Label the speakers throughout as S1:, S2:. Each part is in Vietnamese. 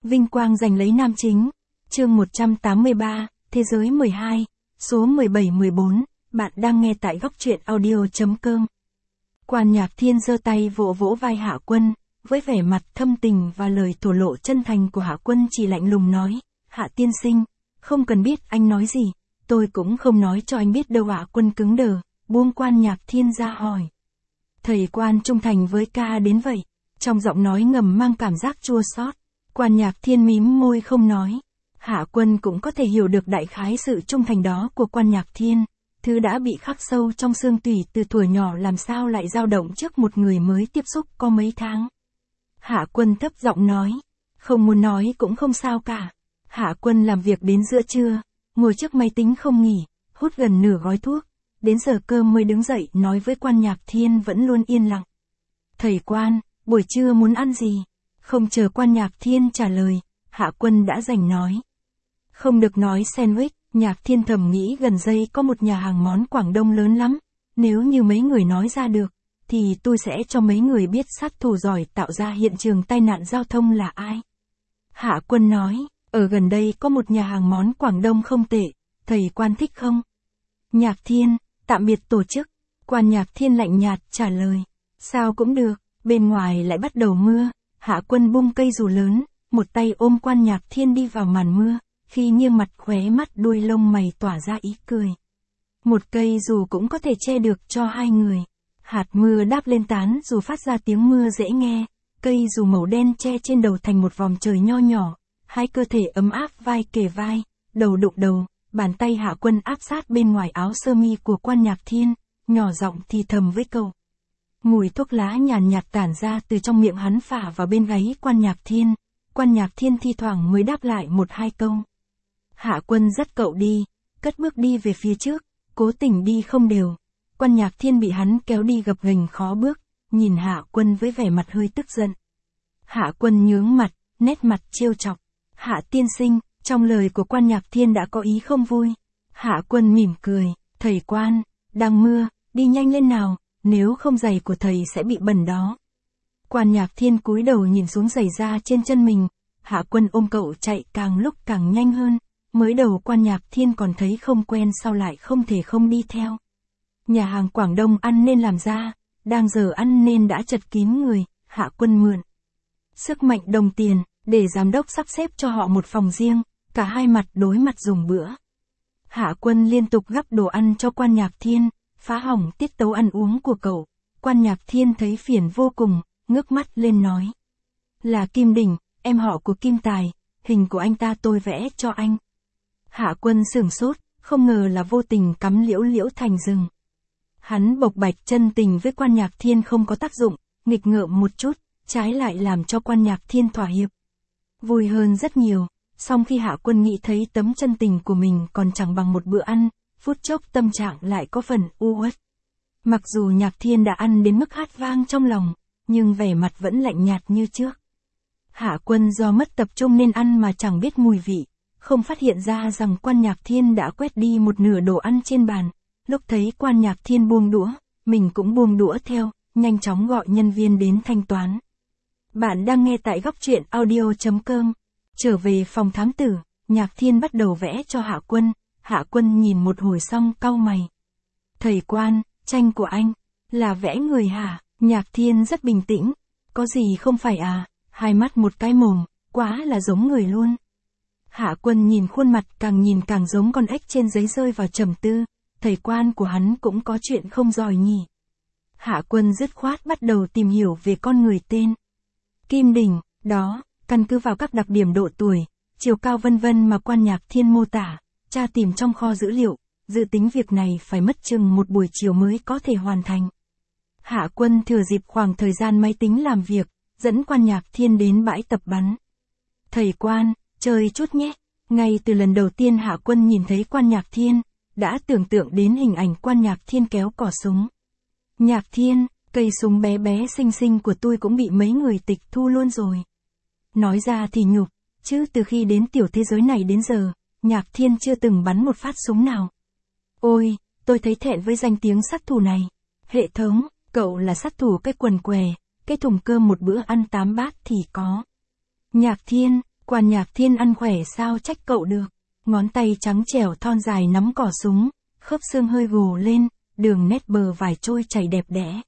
S1: Vinh quang giành lấy nam chính. Chương 183, Thế giới 12, số 17-14, bạn đang nghe tại góc truyện audio.com. Quan Nhạc Thiên giơ tay vỗ vỗ vai Hạ Quân, với vẻ mặt thâm tình và lời thổ lộ chân thành của Hạ Quân chỉ lạnh lùng nói, Hạ tiên sinh, không cần biết anh nói gì, tôi cũng không nói cho anh biết đâu. Hạ Quân cứng đờ, buông Quan Nhạc Thiên ra hỏi. Thầy Quan trung thành với ca đến vậy, trong giọng nói ngầm mang cảm giác chua xót. Quan Nhạc Thiên mím môi không nói. Hạ Quân cũng có thể hiểu được đại khái sự trung thành đó của Quan Nhạc Thiên, thứ đã bị khắc sâu trong xương tủy từ thuở nhỏ làm sao lại dao động trước một người mới tiếp xúc có mấy tháng. Hạ Quân thấp giọng nói, không muốn nói cũng không sao cả. Hạ Quân làm việc đến giữa trưa, ngồi trước máy tính không nghỉ, hút gần nửa gói thuốc, đến giờ cơm mới đứng dậy nói với Quan Nhạc Thiên vẫn luôn yên lặng. Thầy Quan, buổi trưa muốn ăn gì? Không chờ Quan Nhạc Thiên trả lời, Hạ Quân đã rành nói. Không được nói sandwich. Nhạc Thiên thầm nghĩ gần đây có một nhà hàng món Quảng Đông lớn lắm, nếu như mấy người nói ra được, thì tôi sẽ cho mấy người biết sát thủ giỏi tạo ra hiện trường tai nạn giao thông là ai. Hạ Quân nói, ở gần đây có một nhà hàng món Quảng Đông không tệ, thầy Quan thích không? Nhạc Thiên, tạm biệt tổ chức. Quan Nhạc Thiên lạnh nhạt trả lời, sao cũng được, bên ngoài lại bắt đầu mưa. Hạ Quân bung cây dù lớn, một tay ôm Quan Nhạc Thiên đi vào màn mưa. Khi nghiêng mặt khóe mắt đuôi lông mày tỏa ra ý cười. Một cây dù cũng có thể che được cho hai người. Hạt mưa đáp lên tán dù phát ra tiếng mưa dễ nghe. Cây dù màu đen che trên đầu thành một vòng trời nho nhỏ. Hai cơ thể ấm áp vai kề vai, đầu đụng đầu. Bàn tay Hạ Quân áp sát bên ngoài áo sơ mi của Quan Nhạc Thiên, nhỏ giọng thì thầm với cậu. Mùi thuốc lá nhàn nhạt tản ra từ trong miệng hắn phả vào bên gáy Quan Nhạc Thiên. Quan Nhạc Thiên thi thoảng mới đáp lại một hai câu. Hạ Quân dắt cậu đi, cất bước đi về phía trước, cố tình đi không đều. Quan Nhạc Thiên bị hắn kéo đi gập ghềnh khó bước, nhìn Hạ Quân với vẻ mặt hơi tức giận. Hạ Quân nhướng mặt, nét mặt trêu chọc. Hạ tiên sinh, trong lời của Quan Nhạc Thiên đã có ý không vui. Hạ Quân mỉm cười, thầy Quan, đang mưa, đi nhanh lên nào, nếu không giày của thầy sẽ bị bẩn đó. Quan Nhạc Thiên cúi đầu nhìn xuống giày da trên chân mình. Hạ Quân ôm cậu chạy càng lúc càng nhanh hơn. Mới đầu Quan Nhạc Thiên còn thấy không quen, sau lại không thể không đi theo. Nhà hàng Quảng Đông ăn nên làm ra, đang giờ ăn nên đã chật kín người. Hạ Quân mượn sức mạnh đồng tiền, để giám đốc sắp xếp cho họ một phòng riêng, cả hai mặt đối mặt dùng bữa. Hạ Quân liên tục gắp đồ ăn cho Quan Nhạc Thiên, phá hỏng tiết tấu ăn uống của cậu. Quan Nhạc Thiên thấy phiền vô cùng, ngước mắt lên nói. Là Kim Đỉnh, em họ của Kim Tài, hình của anh ta tôi vẽ cho anh. Hạ Quân sửng sốt, không ngờ là vô tình cắm liễu liễu thành rừng. Hắn bộc bạch chân tình với Quan Nhạc Thiên không có tác dụng, nghịch ngợm một chút, trái lại làm cho Quan Nhạc Thiên thỏa hiệp. Vui hơn rất nhiều, song khi Hạ Quân nghĩ thấy tấm chân tình của mình còn chẳng bằng một bữa ăn, phút chốc tâm trạng lại có phần u uất. Mặc dù Nhạc Thiên đã ăn đến mức hát vang trong lòng, nhưng vẻ mặt vẫn lạnh nhạt như trước. Hạ Quân do mất tập trung nên ăn mà chẳng biết mùi vị. Không phát hiện ra rằng Quan Nhạc Thiên đã quét đi một nửa đồ ăn trên bàn. Lúc thấy Quan Nhạc Thiên buông đũa, mình cũng buông đũa theo, nhanh chóng gọi nhân viên đến thanh toán. Bạn đang nghe tại góc truyện audio.com. Trở về phòng thám tử, Nhạc Thiên bắt đầu vẽ cho Hạ Quân. Hạ Quân nhìn một hồi xong cau mày. Thầy Quan, tranh của anh, là vẽ người hả? Nhạc Thiên rất bình tĩnh. Có gì không phải à? Hai mắt một cái mồm, quá là giống người luôn. Hạ Quân nhìn khuôn mặt càng nhìn càng giống con ếch trên giấy rơi vào trầm tư, thầy Quan của hắn cũng có chuyện không giỏi nhỉ. Hạ Quân dứt khoát bắt đầu tìm hiểu về con người tên Kim Đỉnh, đó, căn cứ vào các đặc điểm độ tuổi, chiều cao vân vân mà Quan Nhạc Thiên mô tả, tra tìm trong kho dữ liệu, dự tính việc này phải mất chừng một buổi chiều mới có thể hoàn thành. Hạ Quân thừa dịp khoảng thời gian máy tính làm việc, dẫn Quan Nhạc Thiên đến bãi tập bắn. Thầy Quan, chơi chút nhé. Ngay từ lần đầu tiên Hạ Quân nhìn thấy Quan Nhạc Thiên, đã tưởng tượng đến hình ảnh Quan Nhạc Thiên kéo cò súng. Nhạc Thiên, cây súng bé bé xinh xinh của tôi cũng bị mấy người tịch thu luôn rồi. Nói ra thì nhục, chứ từ khi đến tiểu thế giới này đến giờ, Nhạc Thiên chưa từng bắn một phát súng nào. Ôi, tôi thấy thẹn với danh tiếng sát thủ này. Hệ thống, cậu là sát thủ cái quần què, cái thùng cơm một bữa ăn 8 bát thì có. Nhạc Thiên, Quan Nhạc Thiên ăn khỏe sao trách cậu được. Ngón tay trắng trẻo thon dài nắm cò súng, khớp xương hơi gồ lên, đường nét bờ vải trôi chảy đẹp đẽ.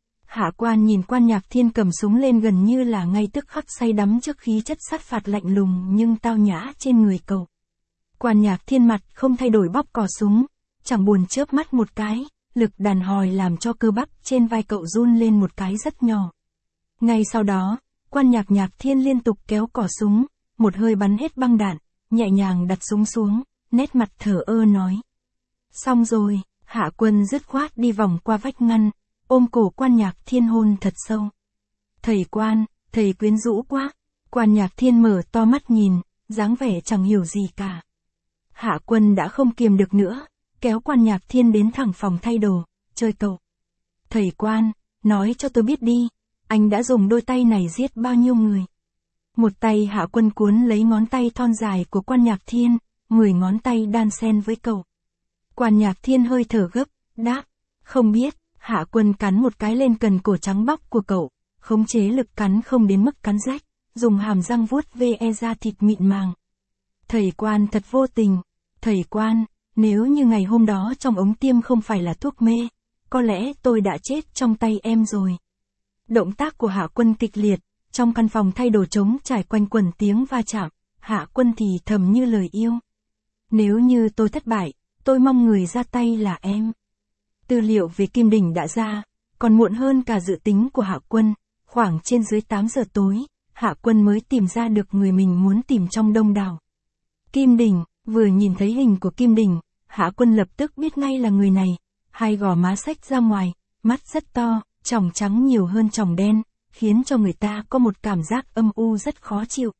S1: Hạ Quan nhìn Quan Nhạc Thiên cầm súng lên gần như là ngay tức khắc say đắm trước khí chất sát phạt lạnh lùng nhưng tao nhã trên người cậu. Quan Nhạc Thiên mặt không thay đổi bóp cò súng, chẳng buồn chớp mắt một cái, lực đàn hồi làm cho cơ bắp trên vai cậu run lên một cái rất nhỏ. Ngay sau đó, Quan Nhạc Thiên liên tục kéo cò súng, một hơi bắn hết băng đạn, nhẹ nhàng đặt súng xuống, nét mặt thờ ơ nói. Xong rồi, Hạ Quân dứt khoát đi vòng qua vách ngăn, ôm cổ Quan Nhạc Thiên hôn thật sâu. Thầy Quan, thầy quyến rũ quá. Quan Nhạc Thiên mở to mắt nhìn, dáng vẻ chẳng hiểu gì cả. Hạ Quân đã không kiềm được nữa, kéo Quan Nhạc Thiên đến thẳng phòng thay đồ, chơi cậu. Thầy Quan, nói cho tôi biết đi, anh đã dùng đôi tay này giết bao nhiêu người? Một tay Hạ Quân cuốn lấy ngón tay thon dài của Quan Nhạc Thiên, 10 ngón tay đan xen với cậu. Quan Nhạc Thiên hơi thở gấp, đáp, không biết. Hạ Quân cắn một cái lên cần cổ trắng bóc của cậu, khống chế lực cắn không đến mức cắn rách, dùng hàm răng vuốt ve da thịt mịn màng. Thầy Quan thật vô tình. Thầy Quan, nếu như ngày hôm đó trong ống tiêm không phải là thuốc mê, có lẽ tôi đã chết trong tay em rồi. Động tác của Hạ Quân kịch liệt, trong căn phòng thay đồ trống trải quanh quẩn tiếng va chạm, Hạ Quân thì thầm như lời yêu. Nếu như tôi thất bại, tôi mong người ra tay là em. Tư liệu về Kim Đình đã ra, còn muộn hơn cả dự tính của Hạ Quân, khoảng trên dưới 8 giờ tối, Hạ Quân mới tìm ra được người mình muốn tìm trong đông đảo. Kim Đình, vừa nhìn thấy hình của Kim Đình, Hạ Quân lập tức biết ngay là người này, hai gò má xách ra ngoài, mắt rất to, tròng trắng nhiều hơn tròng đen, khiến cho người ta có một cảm giác âm u rất khó chịu.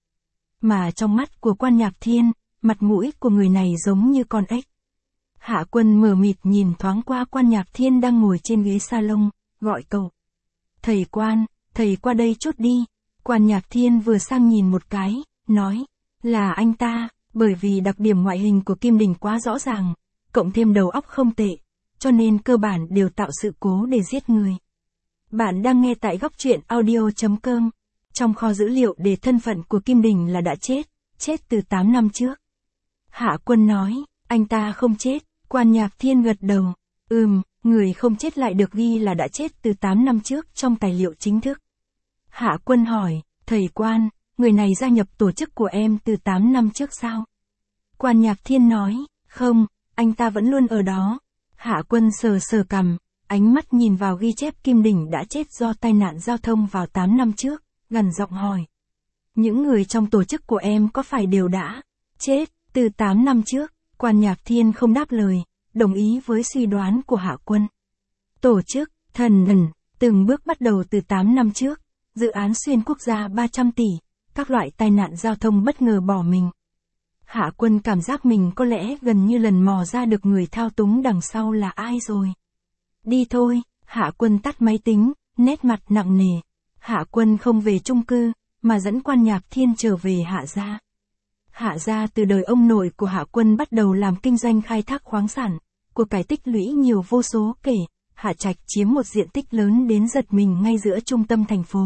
S1: Mà trong mắt của Quan Nhạc Thiên, mặt mũi của người này giống như con ếch. Hạ Quân mờ mịt nhìn thoáng qua Quan Nhạc Thiên đang ngồi trên ghế salon, gọi cậu. Thầy Quan, thầy qua đây chút đi. Quan Nhạc Thiên vừa sang nhìn một cái, nói, là anh ta, bởi vì đặc điểm ngoại hình của Kim Đình quá rõ ràng, cộng thêm đầu óc không tệ, cho nên cơ bản đều tạo sự cố để giết người. Bạn đang nghe tại góc truyện audio.com. Trong kho dữ liệu để thân phận của Kim Đình là đã chết từ 8 năm trước. Hạ Quân nói, anh ta không chết. Quan Nhạc Thiên gật đầu. Người không chết lại được ghi là đã chết từ 8 năm trước trong tài liệu chính thức. Hạ Quân hỏi, thầy Quan, người này gia nhập tổ chức của em từ 8 năm trước sao? Quan Nhạc Thiên nói, không, anh ta vẫn luôn ở đó. Hạ Quân sờ cằm, ánh mắt nhìn vào ghi chép Kim Đình đã chết do tai nạn giao thông vào 8 năm trước, gằn giọng hỏi. Những người trong tổ chức của em có phải đều đã chết từ 8 năm trước? Quan Nhạc Thiên không đáp lời, đồng ý với suy đoán của Hạ Quân. Tổ chức, thần, từng bước bắt đầu từ 8 năm trước, dự án xuyên quốc gia 300 tỷ, các loại tai nạn giao thông bất ngờ bỏ mình. Hạ Quân cảm giác mình có lẽ gần như lần mò ra được người thao túng đằng sau là ai rồi. Đi thôi, Hạ Quân tắt máy tính, nét mặt nặng nề. Hạ Quân không về chung cư, mà dẫn Quan Nhạc Thiên trở về Hạ gia. Hạ gia từ đời ông nội của Hạ Quân bắt đầu làm kinh doanh khai thác khoáng sản, của cải tích lũy nhiều vô số kể, Hạ Trạch chiếm một diện tích lớn đến giật mình ngay giữa trung tâm thành phố.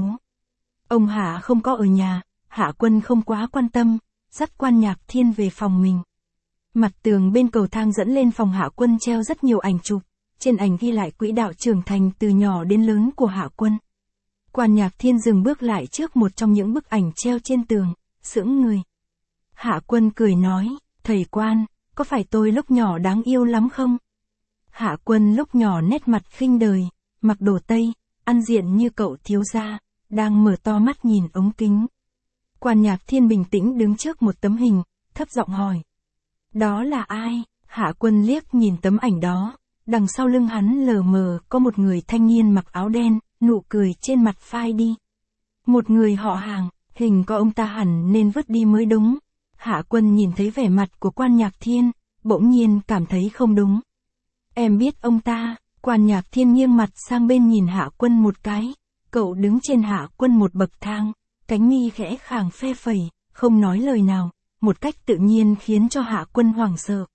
S1: Ông Hạ không có ở nhà, Hạ Quân không quá quan tâm, dắt Quan Nhạc Thiên về phòng mình. Mặt tường bên cầu thang dẫn lên phòng Hạ Quân treo rất nhiều ảnh chụp, trên ảnh ghi lại quỹ đạo trưởng thành từ nhỏ đến lớn của Hạ Quân. Quan Nhạc Thiên dừng bước lại trước một trong những bức ảnh treo trên tường, sững người. Hạ Quân cười nói, thầy Quan, có phải tôi lúc nhỏ đáng yêu lắm không? Hạ Quân lúc nhỏ nét mặt khinh đời, mặc đồ Tây, ăn diện như cậu thiếu gia, đang mở to mắt nhìn ống kính. Quan Nhạc Thiên bình tĩnh đứng trước một tấm hình, thấp giọng hỏi. Đó là ai? Hạ Quân liếc nhìn tấm ảnh đó, đằng sau lưng hắn lờ mờ có một người thanh niên mặc áo đen, nụ cười trên mặt phai đi. Một người họ Hàng, hình có ông ta hẳn nên vứt đi mới đúng. Hạ Quân nhìn thấy vẻ mặt của Quan Nhạc Thiên, bỗng nhiên cảm thấy không đúng. Em biết ông ta. Quan Nhạc Thiên nghiêng mặt sang bên nhìn Hạ Quân một cái. Cậu đứng trên Hạ Quân một bậc thang, cánh mi khẽ khàng phe phẩy, không nói lời nào, một cách tự nhiên khiến cho Hạ Quân hoảng sợ.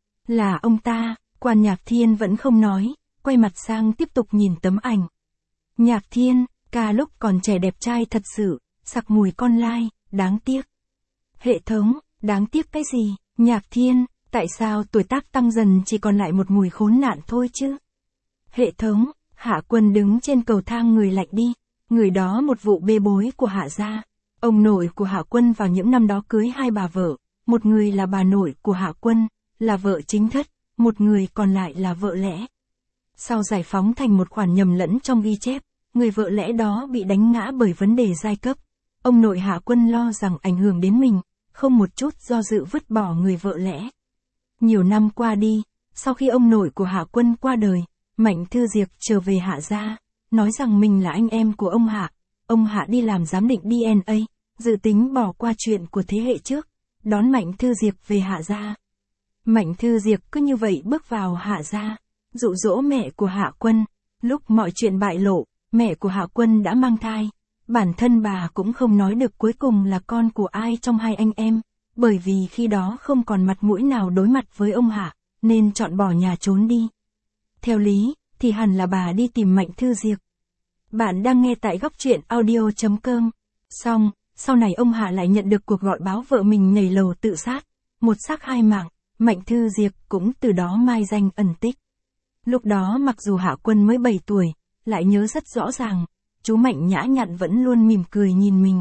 S1: Là ông ta. Quan Nhạc Thiên vẫn không nói, quay mặt sang tiếp tục nhìn tấm ảnh. Nhạc Thiên, ca lúc còn trẻ đẹp trai thật sự, sặc mùi con lai, đáng tiếc. Hệ thống, đáng tiếc cái gì, Nhạc Thiên, tại sao tuổi tác tăng dần chỉ còn lại một mùi khốn nạn thôi chứ? Hệ thống, Hạ Quân đứng trên cầu thang người lạnh đi, người đó một vụ bê bối của Hạ gia. Ông nội của Hạ Quân vào những năm đó cưới hai bà vợ, một người là bà nội của Hạ Quân, là vợ chính thất, một người còn lại là vợ lẽ. Sau giải phóng thành một khoản nhầm lẫn trong ghi chép, người vợ lẽ đó bị đánh ngã bởi vấn đề giai cấp. Ông nội Hạ Quân lo rằng ảnh hưởng đến mình, không một chút do dự vứt bỏ người vợ lẽ. Nhiều năm qua đi, sau khi ông nội của Hạ Quân qua đời, Mạnh Thư Diệp trở về Hạ gia, nói rằng mình là anh em của ông Hạ. Ông Hạ đi làm giám định DNA, dự tính bỏ qua chuyện của thế hệ trước, đón Mạnh Thư Diệp về Hạ gia. Mạnh Thư Diệp cứ như vậy bước vào Hạ gia, dụ dỗ mẹ của Hạ Quân. Lúc mọi chuyện bại lộ, mẹ của Hạ Quân đã mang thai. Bản thân bà cũng không nói được cuối cùng là con của ai trong hai anh em, bởi vì khi đó không còn mặt mũi nào đối mặt với ông Hạ, nên chọn bỏ nhà trốn đi. Theo lý, thì hẳn là bà đi tìm Mạnh Thư Diệp. Bạn đang nghe tại góc truyện audio.com. Xong, sau này ông Hạ lại nhận được cuộc gọi báo vợ mình nhảy lầu tự sát. Một xác hai mạng, Mạnh Thư Diệp cũng từ đó mai danh ẩn tích. Lúc đó mặc dù Hạ Quân mới 7 tuổi, lại nhớ rất rõ ràng, chú Mạnh nhã nhặn vẫn luôn mỉm cười nhìn mình.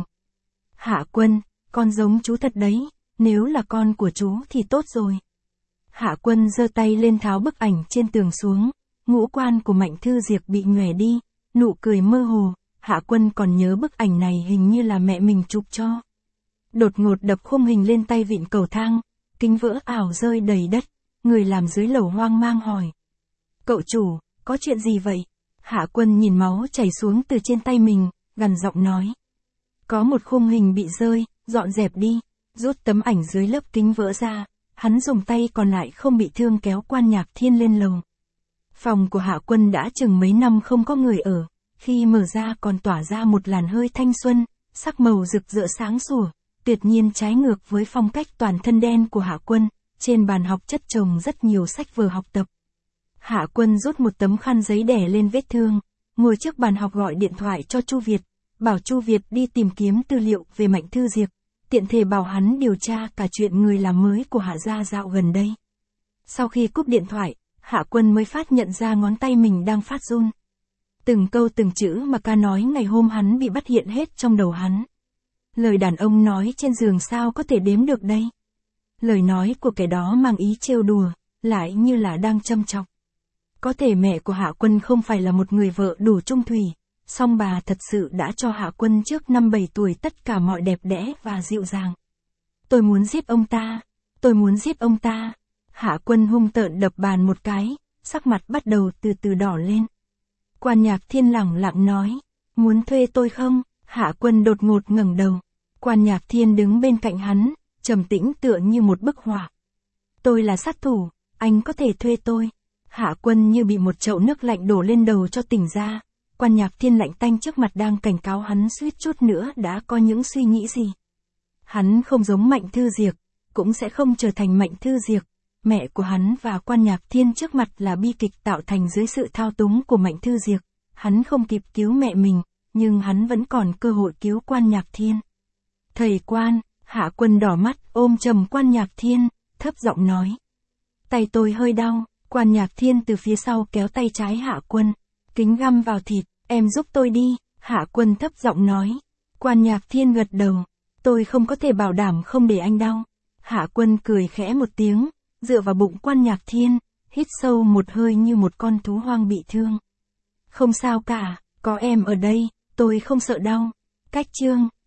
S1: Hạ Quân, con giống chú thật đấy, nếu là con của chú thì tốt rồi. Hạ Quân giơ tay lên tháo bức ảnh trên tường xuống, ngũ quan của Mạnh Thư Diệp bị nhòe đi, nụ cười mơ hồ. Hạ Quân còn nhớ bức ảnh này hình như là mẹ mình chụp cho. Đột ngột đập khung hình lên tay vịn cầu thang, kính vỡ ảo rơi đầy đất, người làm dưới lầu hoang mang hỏi. Cậu chủ, có chuyện gì vậy? Hạ Quân nhìn máu chảy xuống từ trên tay mình, gằn giọng nói. Có một khung hình bị rơi, dọn dẹp đi, rút tấm ảnh dưới lớp kính vỡ ra, hắn dùng tay còn lại không bị thương kéo Quan Nhạc Thiên lên lầu. Phòng của Hạ Quân đã chừng mấy năm không có người ở, khi mở ra còn tỏa ra một làn hơi thanh xuân, sắc màu rực rỡ sáng sủa, tuyệt nhiên trái ngược với phong cách toàn thân đen của Hạ Quân. Trên bàn học chất chồng rất nhiều sách vở học tập. Hạ Quân rút một tấm khăn giấy đè lên vết thương, ngồi trước bàn học gọi điện thoại cho Chu Việt, bảo Chu Việt đi tìm kiếm tư liệu về Mạnh Thư Diệp, tiện thể bảo hắn điều tra cả chuyện người làm mới của Hạ gia dạo gần đây. Sau khi cúp điện thoại, Hạ Quân mới phát nhận ra ngón tay mình đang phát run. Từng câu từng chữ mà ca nói ngày hôm hắn bị bắt hiện hết trong đầu hắn. Lời đàn ông nói trên giường sao có thể đếm được đây? Lời nói của kẻ đó mang ý trêu đùa, lại như là đang châm chọc. Có thể mẹ của Hạ Quân không phải là một người vợ đủ trung thủy, song bà thật sự đã cho Hạ Quân trước năm 7 tuổi tất cả mọi đẹp đẽ và dịu dàng. Tôi muốn giết ông ta, tôi muốn giết ông ta. Hạ Quân hung tợn đập bàn một cái, sắc mặt bắt đầu từ từ đỏ lên. Quan Nhạc Thiên lẳng lặng nói, muốn thuê tôi không? Hạ Quân đột ngột ngẩng đầu. Quan Nhạc Thiên đứng bên cạnh hắn, trầm tĩnh tựa như một bức họa. Tôi là sát thủ, anh có thể thuê tôi. Hạ Quân như bị một chậu nước lạnh đổ lên đầu cho tỉnh ra. Quan Nhạc Thiên lạnh tanh trước mặt đang cảnh cáo hắn suýt chút nữa đã có những suy nghĩ gì. Hắn không giống Mạnh Thư Diệp, cũng sẽ không trở thành Mạnh Thư Diệp. Mẹ của hắn và Quan Nhạc Thiên trước mặt là bi kịch tạo thành dưới sự thao túng của Mạnh Thư Diệp. Hắn không kịp cứu mẹ mình, nhưng hắn vẫn còn cơ hội cứu Quan Nhạc Thiên. Thầy Quan, Hạ Quân đỏ mắt ôm chầm Quan Nhạc Thiên, thấp giọng nói. Tay tôi hơi đau. Quan Nhạc Thiên từ phía sau kéo tay trái Hạ Quân. Kính găm vào thịt, em giúp tôi đi. Hạ Quân thấp giọng nói. Quan Nhạc Thiên gật đầu. Tôi không có thể bảo đảm không để anh đau. Hạ Quân cười khẽ một tiếng, dựa vào bụng Quan Nhạc Thiên, hít sâu một hơi như một con thú hoang bị thương. Không sao cả, có em ở đây, tôi không sợ đau. Cách chương